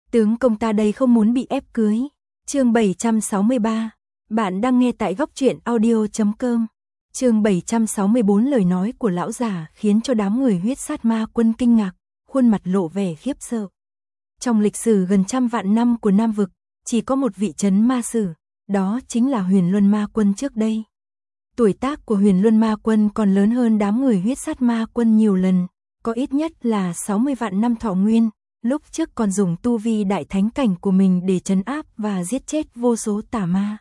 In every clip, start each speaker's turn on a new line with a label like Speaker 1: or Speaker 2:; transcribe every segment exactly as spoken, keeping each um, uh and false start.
Speaker 1: Tướng công ta đây không muốn bị ép cưới. Chương bảy trăm sáu mươi ba. Bạn đang nghe tại góc truyện audio chấm com. Chương bảy trăm sáu mươi bốn. Lời nói của lão già khiến cho đám người huyết sát ma quân kinh ngạc, khuôn mặt lộ vẻ khiếp sợ. Trong lịch sử gần trăm vạn năm của Nam vực, chỉ có một vị trấn ma sử, đó chính là Huyền Luân Ma Quân trước đây. Tuổi tác của Huyền Luân Ma Quân còn lớn hơn đám người huyết sát ma quân nhiều lần, có ít nhất là sáu mươi vạn năm thọ nguyên, lúc trước còn dùng tu vi đại thánh cảnh của mình để trấn áp và giết chết vô số tà ma.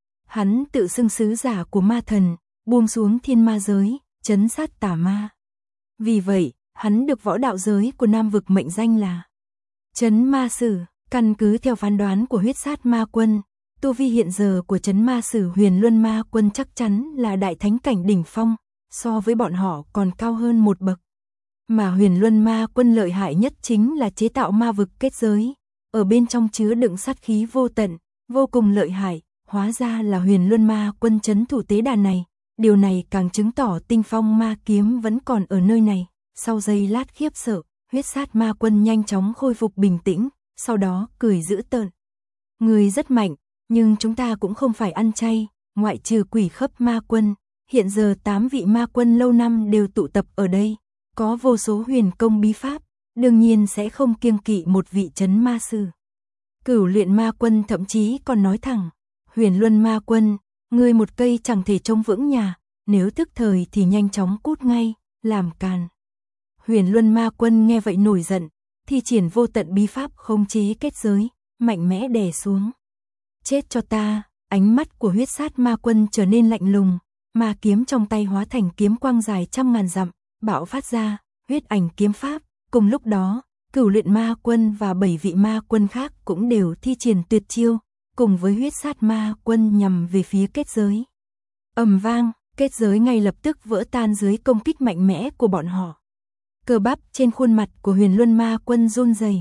Speaker 1: Hắn tự xưng sứ giả của ma thần, buông xuống thiên ma giới, trấn sát tà ma. Vì vậy, hắn được võ đạo giới của Nam vực mệnh danh là Trấn Ma Sử. Căn cứ theo phán đoán của huyết sát ma quân, tu vi hiện giờ của Trấn Ma Sử Huyền Luân Ma Quân chắc chắn là đại thánh cảnh đỉnh phong, so với bọn họ còn cao hơn một bậc. Mà Huyền Luân Ma Quân lợi hại nhất chính là chế tạo ma vực kết giới, ở bên trong chứa đựng sát khí vô tận, vô cùng lợi hại, hóa ra là Huyền Luân Ma Quân trấn thủ tế đàn này, điều này càng chứng tỏ tinh phong ma kiếm vẫn còn ở nơi này. Sau giây lát khiếp sợ, huyết sát ma quân nhanh chóng khôi phục bình tĩnh, sau đó cười dữ tợn. Người rất mạnh, nhưng chúng ta cũng không phải ăn chay, ngoại trừ quỷ khấp ma quân, hiện giờ tám vị ma quân lâu năm đều tụ tập ở đây, có vô số huyền công bí pháp, đương nhiên sẽ không kiêng kỵ một vị trấn ma sư. Cửu luyện ma quân thậm chí còn nói thẳng, Huyền Luân ma quân, ngươi một cây chẳng thể trông vững nhà, nếu thức thời thì nhanh chóng cút ngay, làm càn. Huyền Luân ma quân nghe vậy nổi giận, thi triển vô tận bí pháp khống chế kết giới, mạnh mẽ đè xuống. Chết cho ta, ánh mắt của huyết sát ma quân trở nên lạnh lùng, ma kiếm trong tay hóa thành kiếm quang dài trăm ngàn dặm, bạo phát ra, huyết ảnh kiếm pháp. Cùng lúc đó, cửu luyện ma quân và bảy vị ma quân khác cũng đều thi triển tuyệt chiêu, cùng với huyết sát ma quân nhằm về phía kết giới. Ầm vang, kết giới ngay lập tức vỡ tan dưới công kích mạnh mẽ của bọn họ. Cơ bắp trên khuôn mặt của Huyền Luân ma quân run rẩy.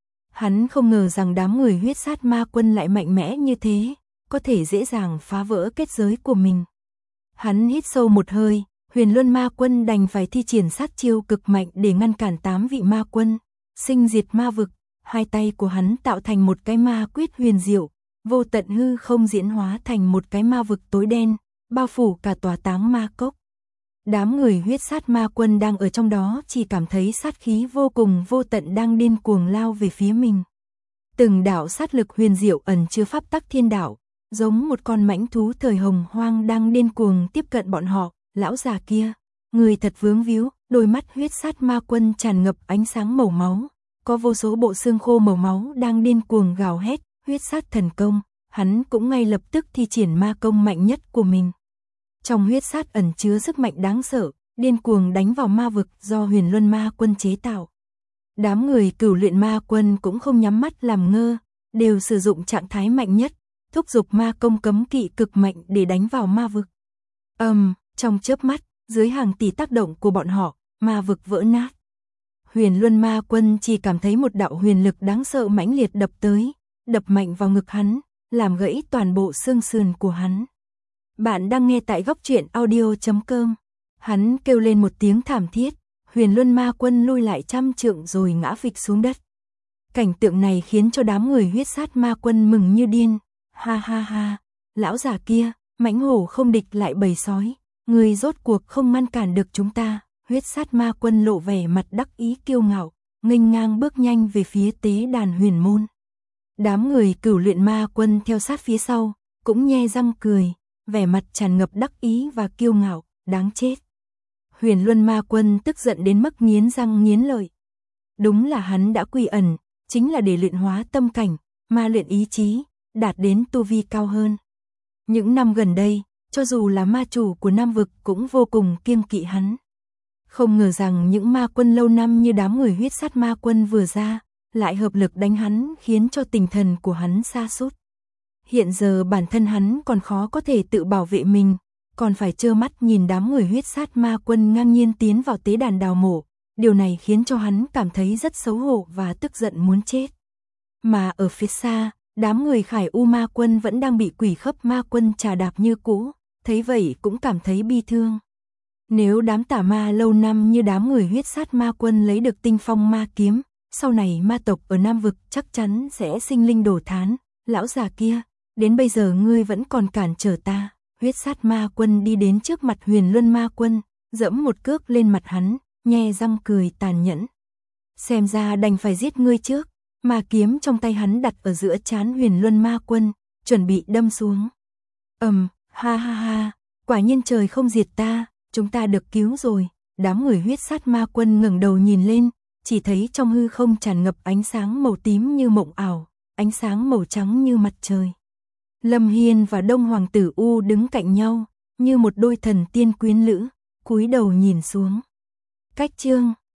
Speaker 1: Hắn không ngờ rằng đám người huyết sát ma quân lại mạnh mẽ như thế, có thể dễ dàng phá vỡ kết giới của mình. Hắn hít sâu một hơi, Huyền Luân ma quân đành phải thi triển sát chiêu cực mạnh để ngăn cản tám vị ma quân, sinh diệt ma vực. Hai tay của hắn tạo thành một cái ma quyết huyền diệu, vô tận hư không diễn hóa thành một cái ma vực tối đen, bao phủ cả tòa Táng Ma Cốc. Đám người huyết sát ma quân đang ở trong đó chỉ cảm thấy sát khí vô cùng vô tận đang điên cuồng lao về phía mình. Từng đạo sát lực huyền diệu ẩn chứa pháp tắc thiên đạo, giống một con mãnh thú thời hồng hoang đang điên cuồng tiếp cận bọn họ. Lão già kia, người thật vướng víu, đôi mắt huyết sát ma quân tràn ngập ánh sáng màu máu, có vô số bộ xương khô màu máu đang điên cuồng gào hét. Huyết sát thần công, hắn cũng ngay lập tức thi triển ma công mạnh nhất của mình. Trong huyết sát ẩn chứa sức mạnh đáng sợ, điên cuồng đánh vào ma vực do Huyền Luân ma quân chế tạo. Đám người cửu luyện ma quân cũng không nhắm mắt làm ngơ, đều sử dụng trạng thái mạnh nhất, thúc giục ma công cấm kỵ cực mạnh để đánh vào ma vực. Ầm, um, trong chớp mắt, dưới hàng tỷ tác động của bọn họ, ma vực vỡ nát. Huyền Luân ma quân chỉ cảm thấy một đạo huyền lực đáng sợ mãnh liệt đập tới, đập mạnh vào ngực hắn, làm gãy toàn bộ xương sườn của hắn. Bạn đang nghe tại góc truyện audio chấm com. Hắn kêu lên một tiếng thảm thiết, Huyền Luân ma quân lui lại trăm trượng rồi ngã phịch xuống đất. Cảnh tượng này khiến cho đám người huyết sát ma quân mừng như điên. Ha ha ha, lão già kia, mãnh hổ không địch lại bầy sói, người rốt cuộc không ngăn cản được chúng ta. Huyết sát ma quân lộ vẻ mặt đắc ý kiêu ngạo, nghênh ngang bước nhanh về phía tế đàn huyền môn. Đám người cửu luyện ma quân theo sát phía sau, cũng nhe răng cười, vẻ mặt tràn ngập đắc ý và kiêu ngạo, đáng chết. Huyền Luân ma quân tức giận đến mức nghiến răng nghiến lợi. Đúng là hắn đã quy ẩn, chính là để luyện hóa tâm cảnh, ma luyện ý chí, đạt đến tu vi cao hơn. Những năm gần đây, cho dù là ma chủ của Nam vực cũng vô cùng kiêng kỵ hắn. Không ngờ rằng những ma quân lâu năm như đám người huyết sát ma quân vừa ra, lại hợp lực đánh hắn khiến cho tinh thần của hắn sa sút. Hiện giờ bản thân hắn còn khó có thể tự bảo vệ mình, còn phải trơ mắt nhìn đám người huyết sát ma quân ngang nhiên tiến vào tế đàn đào mộ. Điều này khiến cho hắn cảm thấy rất xấu hổ và tức giận muốn chết. Mà ở phía xa, đám người Khải U ma quân vẫn đang bị quỷ khấp ma quân trà đạp như cũ, thấy vậy cũng cảm thấy bi thương. Nếu đám tà ma lâu năm như đám người huyết sát ma quân lấy được tinh phong ma kiếm, sau này ma tộc ở Nam Vực chắc chắn sẽ sinh linh đổ thán, lão già kia, đến bây giờ ngươi vẫn còn cản trở ta. Huyết sát ma quân đi đến trước mặt Huyền Luân ma quân, dẫm một cước lên mặt hắn, nhe răng cười tàn nhẫn. Xem ra đành phải giết ngươi trước, mà kiếm trong tay hắn đặt ở giữa trán Huyền Luân ma quân, chuẩn bị đâm xuống. Ầm, ha ha ha, quả nhiên trời không diệt ta, chúng ta được cứu rồi. Đám người huyết sát ma quân ngẩng đầu nhìn lên, chỉ thấy trong hư không tràn ngập ánh sáng màu tím như mộng ảo, ánh sáng màu trắng như mặt trời. Lâm Hiên và Đông Hoàng tử U đứng cạnh nhau, như một đôi thần tiên quyến lữ, cúi đầu nhìn xuống. Cách chương